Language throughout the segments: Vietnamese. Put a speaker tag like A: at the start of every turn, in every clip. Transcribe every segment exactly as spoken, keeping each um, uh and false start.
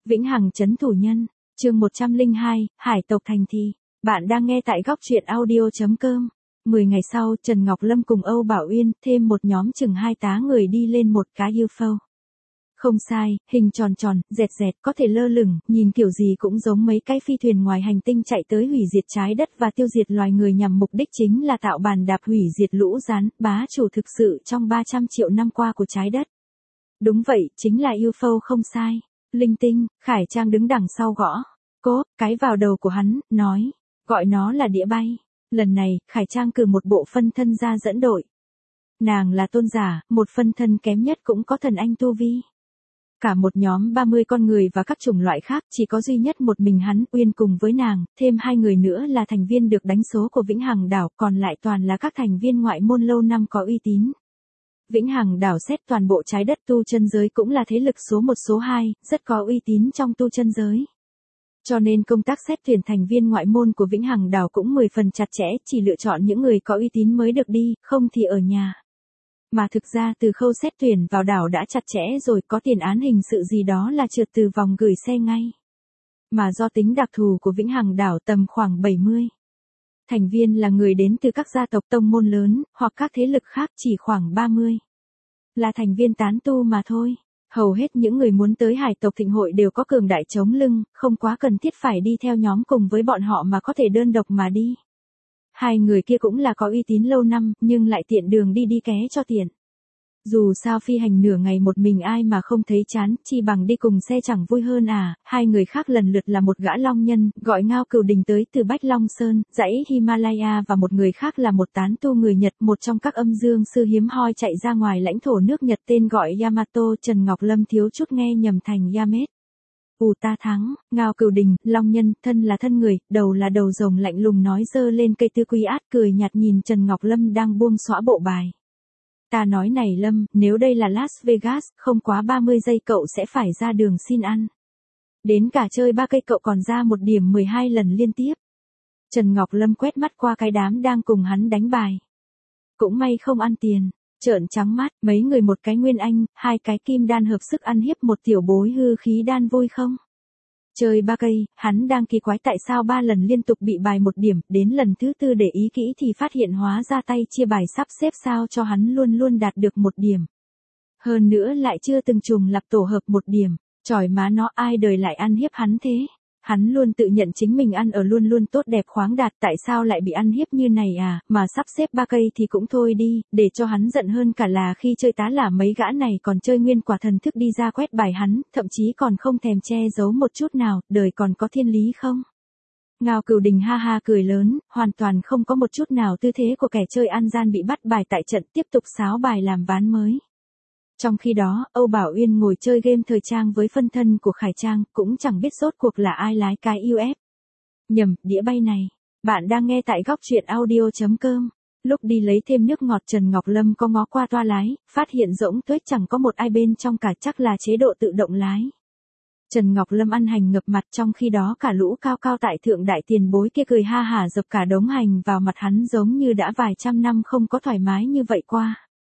A: Vĩnh Hằng trấn thủ nhân, chương một trăm lẻ hai, Hải tộc thành thị. Bạn đang nghe tại góc truyện audio.com. Mười ngày sau, Trần Ngọc Lâm cùng Âu Bảo Uyên thêm một nhóm chừng hai tá người đi lên một cái u ép ô. Không sai, hình tròn tròn, dẹt dẹt, có thể lơ lửng, nhìn kiểu gì cũng giống mấy cái phi thuyền ngoài hành tinh chạy tới hủy diệt trái đất và tiêu diệt loài người nhằm mục đích chính là tạo bàn đạp hủy diệt lũ rắn, bá chủ thực sự trong ba trăm triệu năm qua của trái đất. Đúng vậy, chính là u ép ô không sai. Linh tinh, Khải Trang đứng đằng sau gõ. Cố, cái vào đầu của hắn, nói. Gọi nó là đĩa bay. Lần này, Khải Trang cử một bộ phân thân ra dẫn đội. Nàng là tôn giả, một phân thân kém nhất cũng có thần anh tu vi. Cả một nhóm ba mươi con người và các chủng loại khác, chỉ có duy nhất một mình hắn Uyên cùng với nàng, thêm hai người nữa là thành viên được đánh số của Vĩnh Hằng đảo, còn lại toàn là các thành viên ngoại môn lâu năm có uy tín. Vĩnh Hằng đảo xét toàn bộ trái đất tu chân giới cũng là thế lực số một số hai, rất có uy tín trong tu chân giới. Cho nên công tác xét tuyển thành viên ngoại môn của Vĩnh Hằng đảo cũng mười phần chặt chẽ, chỉ lựa chọn những người có uy tín mới được đi, không thì ở nhà. Mà thực ra từ khâu xét tuyển vào đảo đã chặt chẽ rồi, có tiền án hình sự gì đó là trượt từ vòng gửi xe ngay. Mà do tính đặc thù của Vĩnh Hằng đảo tầm khoảng bảy mươi. Thành viên là người đến từ các gia tộc tông môn lớn, hoặc các thế lực khác chỉ khoảng ba mươi. Là thành viên tán tu mà thôi. Hầu hết những người muốn tới Hải tộc thịnh hội đều có cường đại chống lưng, không quá cần thiết phải đi theo nhóm cùng với bọn họ mà có thể đơn độc mà đi. Hai người kia cũng là có uy tín lâu năm, nhưng lại tiện đường đi đi ké cho tiện. Dù sao phi hành nửa ngày một mình ai mà không thấy chán, chi bằng đi cùng xe chẳng vui hơn à. Hai người khác lần lượt là một gã long nhân, gọi Ngao Cửu Đình tới từ Bách Long Sơn, dãy Himalaya, và một người khác là một tán tu người Nhật, một trong các âm dương sư hiếm hoi chạy ra ngoài lãnh thổ nước Nhật tên gọi Yamato. Trần Ngọc Lâm thiếu chút nghe nhầm thành Yamet. Ù ta thắng, Ngao Cửu Đình, long nhân, thân là thân người, đầu là đầu rồng lạnh lùng nói giơ lên cây tư quý át cười nhạt nhìn Trần Ngọc Lâm đang buông xõa bộ bài. Ta nói này Lâm, nếu đây là Las Vegas, không quá ba mươi giây cậu sẽ phải ra đường xin ăn. Đến cả chơi ba cây cậu còn ra một điểm mười hai lần liên tiếp. Trần Ngọc Lâm quét mắt qua cái đám đang cùng hắn đánh bài. Cũng may không ăn tiền, trợn trắng mắt, mấy người một cái nguyên anh, hai cái kim đan hợp sức ăn hiếp một tiểu bối hư khí đan vui không? Chơi ba cây, hắn đang kỳ quái tại sao ba lần liên tục bị bài một điểm, đến lần thứ tư để ý kỹ thì phát hiện hóa ra tay chia bài sắp xếp sao cho hắn luôn luôn đạt được một điểm. Hơn nữa lại chưa từng trùng lặp tổ hợp một điểm, chỏi má nó ai đời lại ăn hiếp hắn thế. Hắn luôn tự nhận chính mình ăn ở luôn luôn tốt đẹp khoáng đạt, tại sao lại bị ăn hiếp như này à, mà sắp xếp ba cây thì cũng thôi đi, để cho hắn giận hơn cả là khi chơi tá là mấy gã này còn chơi nguyên quả thần thức đi ra quét bài hắn, thậm chí còn không thèm che giấu một chút nào, đời còn có thiên lý không? Ngao Cửu Đình ha ha cười lớn, hoàn toàn không có một chút nào tư thế của kẻ chơi ăn gian bị bắt bài tại trận, tiếp tục sáo bài làm ván mới. Trong khi đó, Âu Bảo Uyên ngồi chơi game thời trang với phân thân của Khải Trang, cũng chẳng biết rốt cuộc là ai lái cái u ép. Nhầm, đĩa bay này. Bạn đang nghe tại góc truyện audio.com. Lúc đi lấy thêm nước ngọt Trần Ngọc Lâm có ngó qua toa lái, phát hiện rỗng tuếch chẳng có một ai bên trong cả, chắc là chế độ tự động lái. Trần Ngọc Lâm ăn hành ngập mặt, trong khi đó cả lũ cao cao tại thượng đại tiền bối kia cười ha hả dập cả đống hành vào mặt hắn giống như đã vài trăm năm không có thoải mái như vậy qua.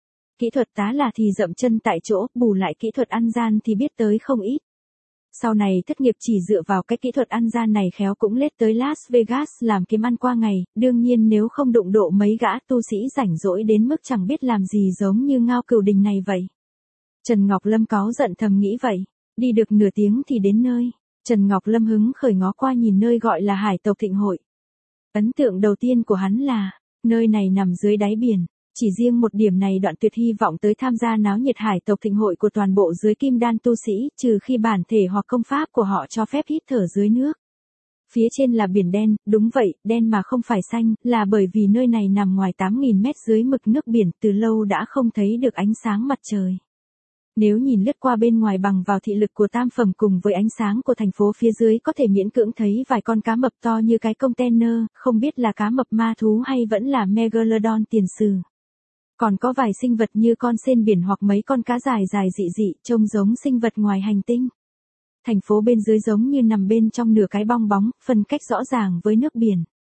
A: Kỹ thuật tá là thì dậm chân tại chỗ, bù lại kỹ thuật ăn gian thì biết tới không ít. Sau này thất nghiệp chỉ dựa vào cái kỹ thuật ăn gian này khéo cũng lết tới Las Vegas làm kiếm ăn qua ngày, đương nhiên nếu không đụng độ mấy gã tu sĩ rảnh rỗi đến mức chẳng biết làm gì giống như Ngao Cửu Đình này vậy. Trần Ngọc Lâm cáu giận thầm nghĩ vậy, đi được nửa tiếng thì đến nơi. Trần Ngọc Lâm hứng khởi ngó qua nhìn nơi gọi là Hải tộc thịnh hội. Ấn tượng đầu tiên của hắn là, nơi này nằm dưới đáy biển. Chỉ riêng một điểm này Đoạn Tuyệt hy vọng tới tham gia náo nhiệt Hải tộc thịnh hội của toàn bộ dưới kim đan tu sĩ, trừ khi bản thể hoặc công pháp của họ cho phép hít thở dưới nước. Phía trên là biển đen, đúng vậy, đen mà không phải xanh, là bởi vì nơi này nằm ngoài tám nghìn mét dưới mực nước biển, từ lâu đã không thấy được ánh sáng mặt trời. Nếu nhìn lướt qua bên ngoài bằng vào thị lực của tam phẩm cùng với ánh sáng của thành phố phía dưới có thể miễn cưỡng thấy vài con cá mập to như cái container, không biết là cá mập ma thú hay vẫn là Megalodon tiền sử. Còn có vài sinh vật như con sên biển hoặc mấy con cá dài dài dị dị, trông giống sinh vật ngoài hành tinh. Thành phố bên dưới giống như nằm bên trong nửa cái bong bóng, phân cách rõ ràng với nước biển.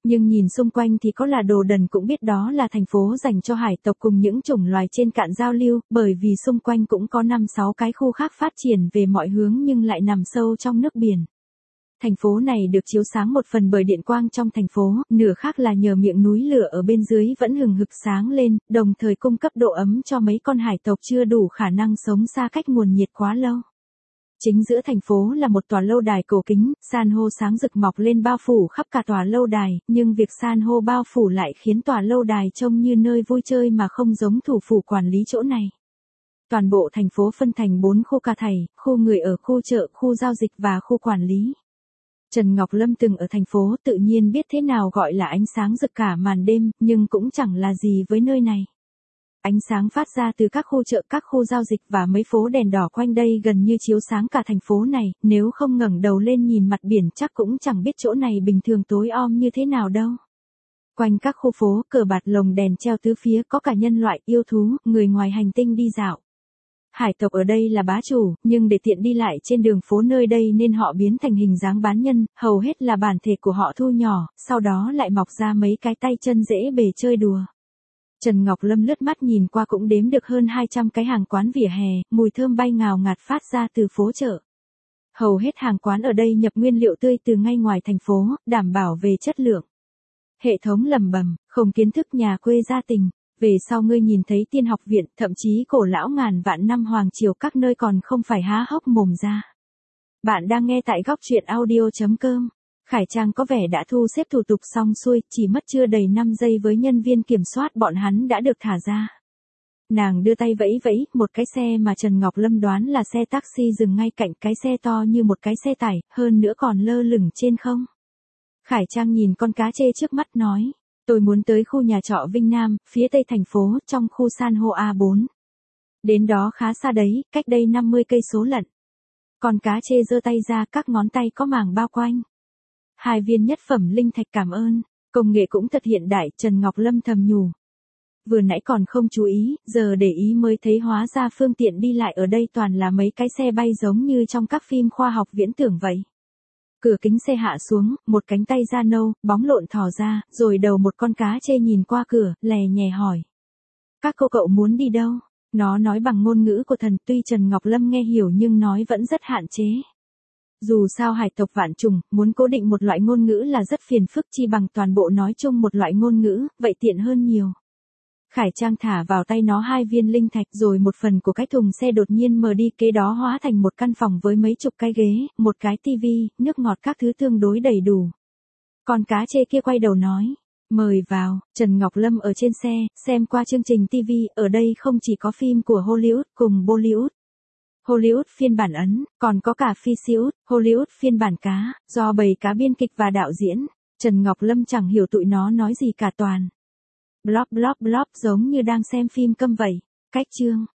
A: Nhưng nhìn xung quanh thì có là đồ đần cũng biết đó là thành phố dành cho hải tộc cùng những chủng loài trên cạn giao lưu, bởi vì xung quanh cũng có năm sáu cái khu khác phát triển về mọi hướng nhưng lại nằm sâu trong nước biển. Thành phố này được chiếu sáng một phần bởi điện quang trong thành phố, nửa khác là nhờ miệng núi lửa ở bên dưới vẫn hừng hực sáng lên, đồng thời cung cấp độ ấm cho mấy con hải tộc chưa đủ khả năng sống xa cách nguồn nhiệt quá lâu. Chính giữa thành phố là một tòa lâu đài cổ kính, san hô sáng rực mọc lên bao phủ khắp cả tòa lâu đài, nhưng việc san hô bao phủ lại khiến tòa lâu đài trông như nơi vui chơi mà không giống thủ phủ quản lý chỗ này. Toàn bộ thành phố phân thành bốn khu cả thảy, khu người ở, khu chợ, khu giao dịch và khu quản lý. Trần Ngọc Lâm từng ở thành phố tự nhiên biết thế nào gọi là ánh sáng rực cả màn đêm, nhưng cũng chẳng là gì với nơi này. Ánh sáng phát ra từ các khu chợ, các khu giao dịch và mấy phố đèn đỏ quanh đây gần như chiếu sáng cả thành phố này, nếu không ngẩng đầu lên nhìn mặt biển chắc cũng chẳng biết chỗ này bình thường tối om như thế nào đâu. Quanh các khu phố, cờ bạt lồng đèn treo tứ phía, có cả nhân loại, yêu thú, người ngoài hành tinh đi dạo. Hải tộc ở đây là bá chủ, nhưng để tiện đi lại trên đường phố nơi đây nên họ biến thành hình dáng bán nhân, hầu hết là bản thể của họ thu nhỏ, sau đó lại mọc ra mấy cái tay chân dễ bề chơi đùa. Trần Ngọc Lâm lướt mắt nhìn qua cũng đếm được hơn hai trăm cái hàng quán vỉa hè, mùi thơm bay ngào ngạt phát ra từ phố chợ. Hầu hết hàng quán ở đây nhập nguyên liệu tươi từ ngay ngoài thành phố, đảm bảo về chất lượng. Hệ thống lầm bầm, không kiến thức nhà quê gia tình. Về sau ngươi nhìn thấy tiên học viện, thậm chí cổ lão ngàn vạn năm hoàng triều các nơi còn không phải há hốc mồm ra. Bạn đang nghe tại góc truyện audio chấm com. Khải Trang có vẻ đã thu xếp thủ tục xong xuôi, chỉ mất chưa đầy năm giây với nhân viên kiểm soát bọn hắn đã được thả ra. Nàng đưa tay vẫy vẫy, một cái xe mà Trần Ngọc Lâm đoán là xe taxi dừng ngay cạnh cái xe to như một cái xe tải, hơn nữa còn lơ lửng trên không. Khải Trang nhìn con cá trê trước mắt nói. Tôi muốn tới khu nhà trọ Vinh Nam, phía tây thành phố, trong khu san hô A bốn. Đến đó khá xa đấy, cách đây năm mươi cây số lận. Con cá chê giơ tay ra, các ngón tay có màng bao quanh. Hai viên nhất phẩm linh thạch cảm ơn, công nghệ cũng thật hiện đại, Trần Ngọc Lâm thầm nhủ. Vừa nãy còn không chú ý, giờ để ý mới thấy hóa ra phương tiện đi lại ở đây toàn là mấy cái xe bay giống như trong các phim khoa học viễn tưởng vậy. Cửa kính xe hạ xuống, một cánh tay da nâu, bóng lộn thò ra, rồi đầu một con cá chê nhìn qua cửa, lè nhè hỏi. Các cô cậu muốn đi đâu? Nó nói bằng ngôn ngữ của thần, tuy Trần Ngọc Lâm nghe hiểu nhưng nói vẫn rất hạn chế. Dù sao hải tộc vạn trùng, muốn cố định một loại ngôn ngữ là rất phiền phức, chi bằng toàn bộ nói chung một loại ngôn ngữ, vậy tiện hơn nhiều. Khải Trang thả vào tay nó hai viên linh thạch rồi một phần của cái thùng xe đột nhiên mở đi, kế đó hóa thành một căn phòng với mấy chục cái ghế, một cái tivi, nước ngọt các thứ tương đối đầy đủ. Con cá chê kia quay đầu nói, mời vào. Trần Ngọc Lâm ở trên xe, xem qua chương trình tivi, ở đây không chỉ có phim của Hollywood cùng Bollywood. Hollywood phiên bản Ấn, còn có cả Phi-Siút, Hollywood phiên bản cá, do bầy cá biên kịch và đạo diễn. Trần Ngọc Lâm chẳng hiểu tụi nó nói gì cả toàn. Blop blop blop giống như đang xem phim câm vậy. Cách chương.